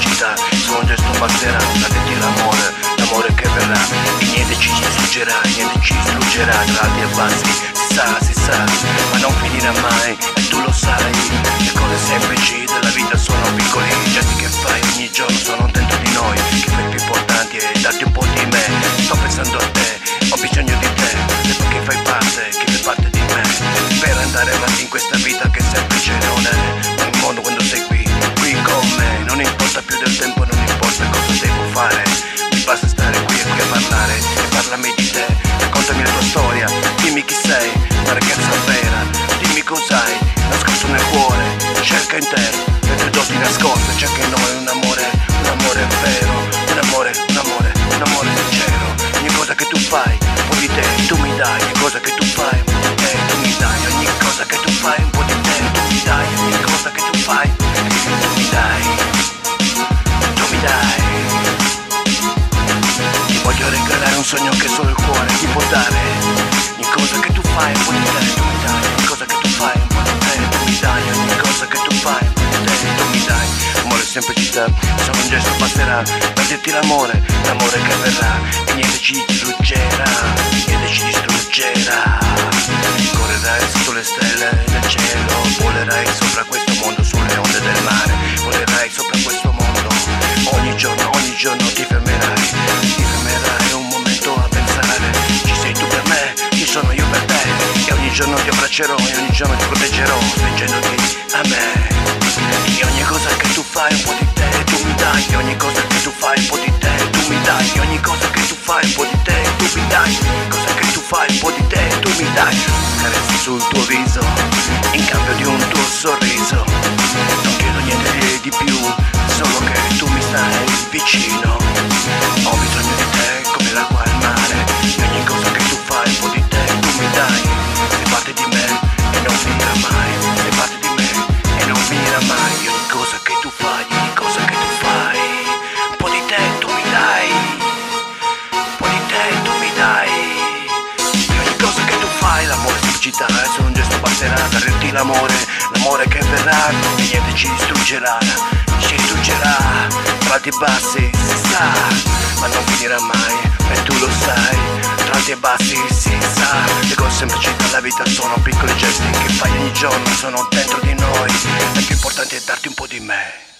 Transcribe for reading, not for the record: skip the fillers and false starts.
semplicità, solo un gesto basterà, dateti l'amore, l'amore che verrà, e niente ci distruggerà, niente ci distruggerà, tra alti e bassi, si sa, ma non finirà mai, e tu lo sai, le cose semplici della vita sono piccoli gesti che fai ogni giorno, sono dentro di noi, che fai più importanti e darti un po' di me, sto pensando a te, ho bisogno di te, perché fai parte di me, per andare avanti in questa vita che semplice non è, un mondo quando sei qui con me, non importa più del tempo, non importa cosa devo fare, mi basta stare qui e qui a parlare, e parlami di te, raccontami la tua storia, dimmi chi sei, una ragazza vera, dimmi cos'hai, nascosto nel cuore, cerca in te, le tue doti nascoste, cerca in noi un amore vero, un amore sincero, ogni cosa che tu fai, un po' di te, tu mi dai, ogni cosa che tu fai, un po' di te, tu mi dai, ogni cosa che tu fai, un po' di te, tu mi dai, ogni cosa che tu fai, tu mi dai, tu mi dai. Ti voglio regalare un sogno che solo il cuore ti può dare, ogni cosa che tu fai, un po' di te, tu mi dai, ogni cosa che tu fai, un po' di te, tu mi dai, ogni cosa che tu fai, un po' di te, tu mi dai. Amore e semplicità, solo un gesto basterà, per dirti l'amore, l'amore che verrà, e niente ci distruggerà, niente ci distruggerà. Correrai sotto le stelle del cielo, volerai sopra questo mondo, sulle onde del mare, volerai sopra questo mondo, ogni giorno ti fermerai un momento a pensare, ci sei tu per me, ci sono io per te, e ogni giorno ti abbraccerò, e ogni giorno ti proteggerò, stringendoti a me, e ogni cosa che tu fai un po' di te, tu mi dai, e ogni cosa che tu fai un po' di te, tu mi dai, e ogni cosa che tu fai un po' di te, tu mi dai, cosa che tu fai un po' di te, tu mi dai, carezze sul tuo viso, in cambio di un tuo sorriso, non chiedo niente di più, solo che tu mi stai vicino, ho bisogno di te come l'acqua al mare, e ogni cosa che tu fai un po' di te, tu mi dai, sei parte di me e non finirà mai, sei parte di me e non finirà mai, ogni cosa che tu fai, ogni cosa che tu fai, un po' di te tu mi dai, un po' di te tu mi dai, e ogni cosa che tu fai, l'amore semplicità, è solo un gesto basterà, darti l'amore, l'amore che verrà, e niente ci distruggerà, tra alti e bassi si sa, ma non finirà mai, e tu lo sai, tra alti e bassi si sa, le cose semplici della vita sono piccoli gesti che fai ogni giorno, sono dentro di noi, e il più importante è darti un po' di me.